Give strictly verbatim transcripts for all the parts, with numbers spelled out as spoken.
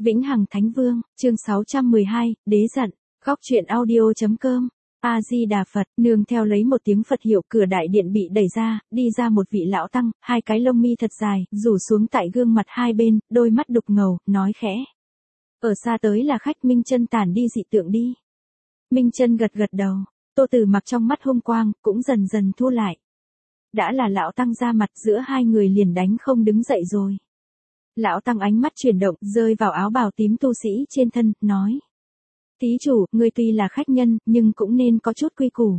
Vĩnh Hằng Thánh Vương, chương sáu trăm mười hai, Đế giận, góc truyện audio.com. A-di-đà Phật, nương theo lấy một tiếng Phật hiệu, cửa đại điện bị đẩy ra, đi ra một vị lão tăng, hai cái lông mi thật dài, rủ xuống tại gương mặt hai bên, đôi mắt đục ngầu, nói khẽ. Ở xa tới là khách. Minh Chân tản đi dị tượng đi. Minh Chân gật gật đầu, Tô Tử Mặc trong mắt hung quang, cũng dần dần thu lại. Đã là lão tăng ra mặt, giữa hai người liền đánh không đứng dậy rồi. Lão tăng ánh mắt chuyển động, rơi vào áo bào tím tu sĩ trên thân, nói. Thí chủ, ngươi tuy là khách nhân, nhưng cũng nên có chút quy củ.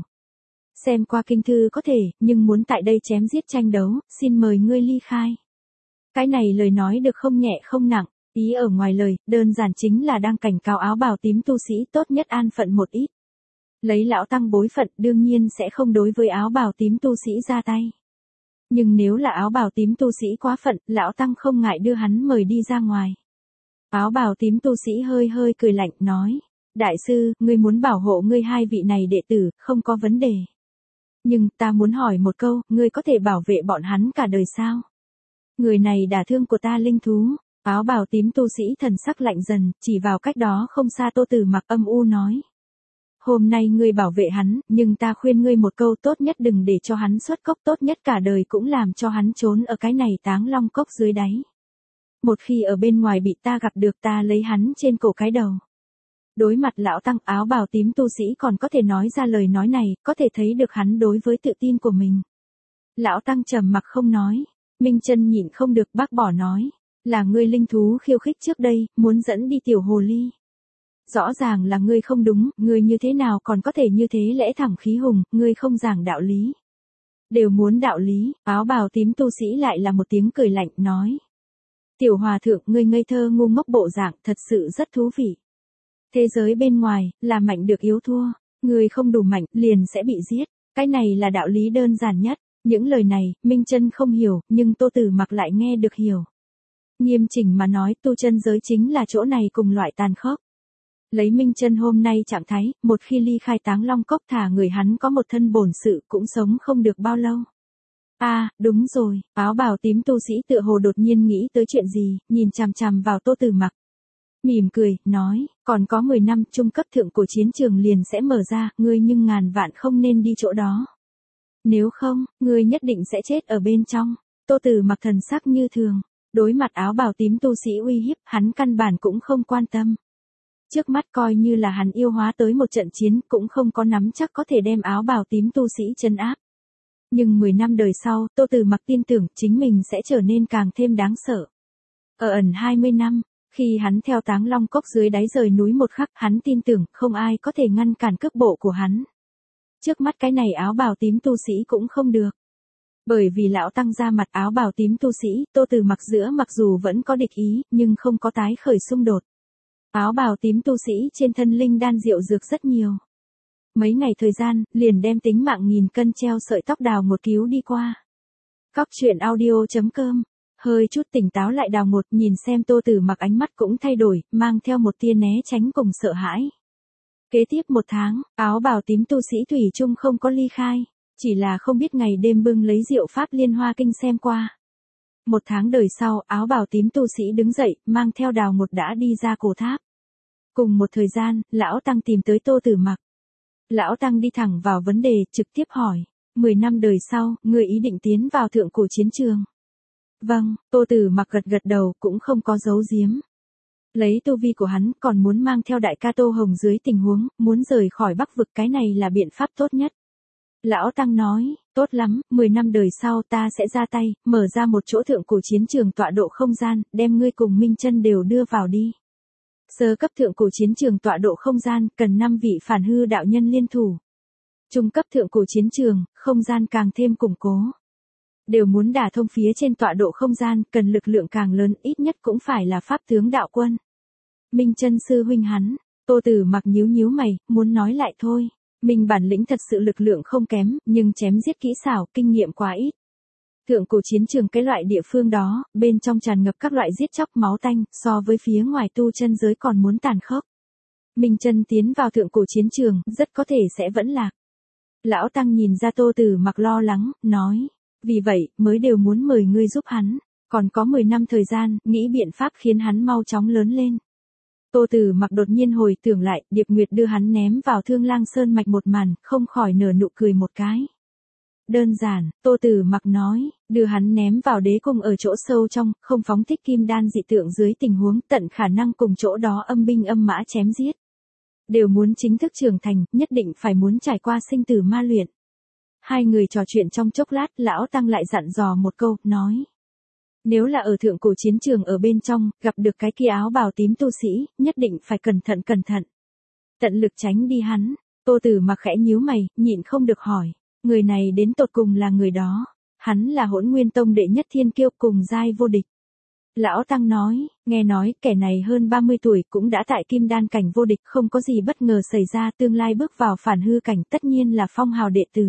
Xem qua kinh thư có thể, nhưng muốn tại đây chém giết tranh đấu, xin mời ngươi ly khai. Cái này lời nói được không nhẹ không nặng, ý ở ngoài lời, đơn giản chính là đang cảnh cáo áo bào tím tu sĩ tốt nhất an phận một ít. Lấy lão tăng bối phận đương nhiên sẽ không đối với áo bào tím tu sĩ ra tay. Nhưng nếu là áo bào tím tu sĩ quá phận, lão tăng không ngại đưa hắn mời đi ra ngoài. Áo bào tím tu sĩ hơi hơi cười lạnh, nói. Đại sư, ngươi muốn bảo hộ ngươi hai vị này đệ tử, không có vấn đề. Nhưng, ta muốn hỏi một câu, ngươi có thể bảo vệ bọn hắn cả đời sao? Người này đả thương của ta linh thú. Áo bào tím tu sĩ thần sắc lạnh dần, chỉ vào cách đó không xa Tô Tử Mặc âm u nói. Hôm nay ngươi bảo vệ hắn, nhưng ta khuyên ngươi một câu, tốt nhất đừng để cho hắn xuất cốc, tốt nhất cả đời cũng làm cho hắn trốn ở cái này Táng Long cốc dưới đáy. Một khi ở bên ngoài bị ta gặp được, ta lấy hắn trên cổ cái đầu. Đối mặt lão tăng, áo bào tím tu sĩ còn có thể nói ra lời nói này, có thể thấy được hắn đối với tự tin của mình. Lão tăng trầm mặc không nói. Minh Chân nhịn không được bác bỏ nói. Là ngươi linh thú khiêu khích trước đây, muốn dẫn đi tiểu hồ ly. Rõ ràng là ngươi không đúng, ngươi như thế nào còn có thể như thế lẽ thẳng khí hùng, ngươi không giảng đạo lý. Đều muốn đạo lý, áo bào tím tu sĩ lại là một tiếng cười lạnh, nói. Tiểu hòa thượng, ngươi ngây thơ ngu ngốc bộ dạng, thật sự rất thú vị. Thế giới bên ngoài, là mạnh được yếu thua, ngươi không đủ mạnh, liền sẽ bị giết, cái này là đạo lý đơn giản nhất. Những lời này, Minh Chân không hiểu, nhưng Tô Tử Mặc lại nghe được hiểu. Nghiêm chỉnh mà nói, tu chân giới chính là chỗ này cùng loại tàn khốc. Lấy Minh Chân hôm nay trạng thái, một khi ly khai Táng Long cốc, thả người hắn có một thân bổn sự cũng sống không được bao lâu. A, à, đúng rồi, áo bào tím tu sĩ tựa hồ đột nhiên nghĩ tới chuyện gì, nhìn chằm chằm vào Tô Tử Mặc. Mỉm cười, nói, còn có mười năm trung cấp thượng cổ chiến trường liền sẽ mở ra, ngươi nhưng ngàn vạn không nên đi chỗ đó. Nếu không, ngươi nhất định sẽ chết ở bên trong. Tô Tử Mặc thần sắc như thường, đối mặt áo bào tím tu sĩ uy hiếp, hắn căn bản cũng không quan tâm. Trước mắt coi như là hắn yêu hóa tới một trận chiến, cũng không có nắm chắc có thể đem áo bào tím tu sĩ trấn áp. Nhưng mười năm đời sau, Tô Tử Mặc tin tưởng chính mình sẽ trở nên càng thêm đáng sợ. Ở ẩn hai mươi năm, khi hắn theo Táng Long cốc dưới đáy rời núi một khắc, hắn tin tưởng không ai có thể ngăn cản cước bộ của hắn. Trước mắt cái này áo bào tím tu sĩ cũng không được. Bởi vì lão tăng ra mặt, áo bào tím tu sĩ, Tô Tử Mặc giữa mặc dù vẫn có địch ý, nhưng không có tái khởi xung đột. Áo bào tím tu sĩ trên thân linh đan diệu dược rất nhiều. Mấy ngày thời gian, liền đem tính mạng nghìn cân treo sợi tóc đào một cứu đi qua. Góc truyện audio.com. Hơi chút tỉnh táo lại đào một, nhìn xem Tô Tử Mặc ánh mắt cũng thay đổi, mang theo một tia né tránh cùng sợ hãi. Kế tiếp một tháng, áo bào tím tu sĩ thủy chung không có ly khai, chỉ là không biết ngày đêm bưng lấy diệu pháp Liên Hoa Kinh xem qua. Một tháng đời sau, áo bào tím tu sĩ đứng dậy, mang theo đào một đã đi ra cổ tháp. Cùng một thời gian, lão tăng tìm tới Tô Tử Mặc. Lão tăng đi thẳng vào vấn đề, trực tiếp hỏi, mười năm đời sau, ngươi ý định tiến vào thượng cổ chiến trường? Vâng, Tô Tử Mặc gật gật đầu, cũng không có giấu giếm. Lấy tu vi của hắn, còn muốn mang theo đại ca Tô Hồng dưới tình huống, muốn rời khỏi Bắc vực, cái này là biện pháp tốt nhất. Lão tăng nói, tốt lắm, mười năm đời sau ta sẽ ra tay, mở ra một chỗ thượng cổ chiến trường tọa độ không gian, đem ngươi cùng Minh Chân đều đưa vào đi. Sơ cấp thượng cổ chiến trường tọa độ không gian, cần năm vị phản hư đạo nhân liên thủ. Trung cấp thượng cổ chiến trường, không gian càng thêm củng cố. Đều muốn đả thông phía trên tọa độ không gian, cần lực lượng càng lớn, ít nhất cũng phải là pháp tướng đạo quân. Minh Chân sư huynh hắn, Tô Tử Mặc nhíu nhíu mày, muốn nói lại thôi. Mình bản lĩnh thật sự lực lượng không kém, nhưng chém giết kỹ xảo, kinh nghiệm quá ít. Thượng cổ chiến trường cái loại địa phương đó, bên trong tràn ngập các loại giết chóc máu tanh, so với phía ngoài tu chân giới còn muốn tàn khốc. Minh Chân tiến vào thượng cổ chiến trường, rất có thể sẽ vẫn lạc. Lão tăng nhìn ra Tô Tử Mặc lo lắng, nói, vì vậy, mới đều muốn mời ngươi giúp hắn, còn có mười năm thời gian, nghĩ biện pháp khiến hắn mau chóng lớn lên. Tô Tử Mặc đột nhiên hồi tưởng lại, Điệp Nguyệt đưa hắn ném vào Thương Lang Sơn mạch một màn, không khỏi nở nụ cười một cái. Đơn giản, Tô Tử Mặc nói, đưa hắn ném vào đế cung ở chỗ sâu trong, không phóng thích kim đan dị tượng dưới tình huống tận khả năng cùng chỗ đó âm binh âm mã chém giết. Đều muốn chính thức trưởng thành, nhất định phải muốn trải qua sinh tử ma luyện. Hai người trò chuyện trong chốc lát, lão tăng lại dặn dò một câu, nói. Nếu là ở thượng cổ chiến trường ở bên trong, gặp được cái kia áo bào tím tu sĩ, nhất định phải cẩn thận cẩn thận. Tận lực tránh đi hắn. Tô Tử Mặc khẽ nhíu mày, nhịn không được hỏi. Người này đến tột cùng là người đó. Hắn là Hỗn Nguyên Tông đệ nhất thiên kiêu cùng giai vô địch. Lão Tăng nói, nghe nói kẻ này hơn ba mươi tuổi cũng đã tại kim đan cảnh vô địch, không có gì bất ngờ xảy ra, tương lai bước vào phản hư cảnh tất nhiên là phong hào đệ tử.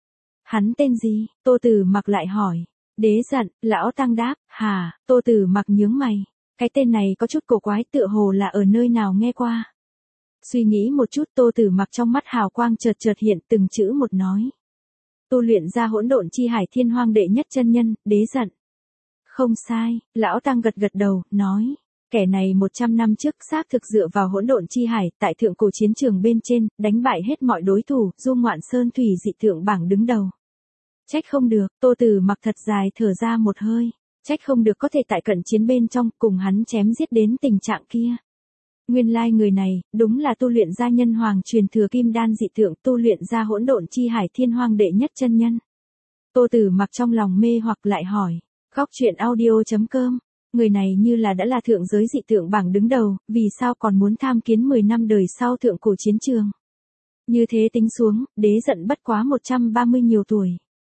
Hắn tên gì? Tô Tử Mặc lại hỏi. Đế Giận. Lão Tăng đáp. Hà. Tô Tử Mặc nhướng mày. Cái tên này có chút cổ quái, tựa hồ là ở nơi nào nghe qua. Suy nghĩ một chút, Tô Tử Mặc trong mắt hào quang chợt chợt hiện, từng chữ một nói. Tu luyện ra hỗn độn chi hải thiên hoang đệ nhất chân nhân, Đế Giận. Không sai. Lão Tăng gật gật đầu, nói. Kẻ này một trăm năm trước xác thực dựa vào hỗn độn chi hải, tại thượng cổ chiến trường bên trên, đánh bại hết mọi đối thủ, du ngoạn sơn thủy dị tượng bảng đứng đầu. Trách không được, Tô Tử Mặc thật dài thở ra một hơi. Trách không được có thể tại cận chiến bên trong, cùng hắn chém giết đến tình trạng kia. Nguyên lai người này, đúng là tu luyện ra nhân hoàng truyền thừa kim đan dị tượng, tu luyện ra hỗn độn chi hải thiên hoang đệ nhất chân nhân. Tô Tử Mặc trong lòng mê hoặc lại hỏi. Góc truyện audio chấm com. Người này như là đã là thượng giới dị tượng bảng đứng đầu, vì sao còn muốn tham kiến mười năm đời sau thượng cổ chiến trường. Như thế tính xuống, Đế Giận bất quá một trăm ba mươi nhiều tuổi.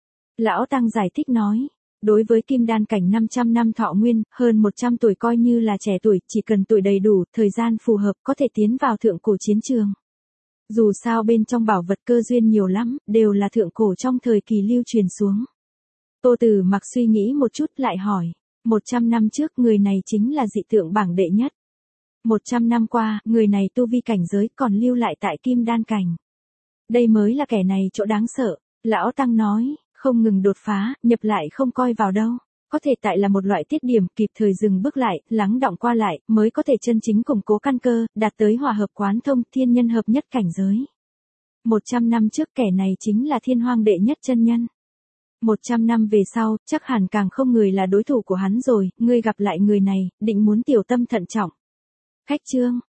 Lão Tăng giải thích nói, đối với kim đan cảnh năm trăm năm thọ nguyên, hơn một trăm tuổi coi như là trẻ tuổi, chỉ cần tuổi đầy đủ, thời gian phù hợp có thể tiến vào thượng cổ chiến trường. Dù sao bên trong bảo vật cơ duyên nhiều lắm, đều là thượng cổ trong thời kỳ lưu truyền xuống. Tô Tử Mặc suy nghĩ một chút lại hỏi, một trăm năm trước người này chính là dị tượng bảng đệ nhất. một trăm năm qua, người này tu vi cảnh giới còn lưu lại tại kim đan cảnh. Đây mới là kẻ này chỗ đáng sợ. Lão Tăng nói, không ngừng đột phá, nhập lại không coi vào đâu. Có thể tại là một loại tiết điểm, kịp thời dừng bước lại, lắng đọng qua lại, mới có thể chân chính củng cố căn cơ, đạt tới hòa hợp quán thông, thiên nhân hợp nhất cảnh giới. một trăm năm trước kẻ này chính là thiên hoang đệ nhất chân nhân. một trăm năm về sau, chắc hẳn càng không người là đối thủ của hắn rồi, ngươi gặp lại người này, định muốn tiểu tâm thận trọng. Khách chương.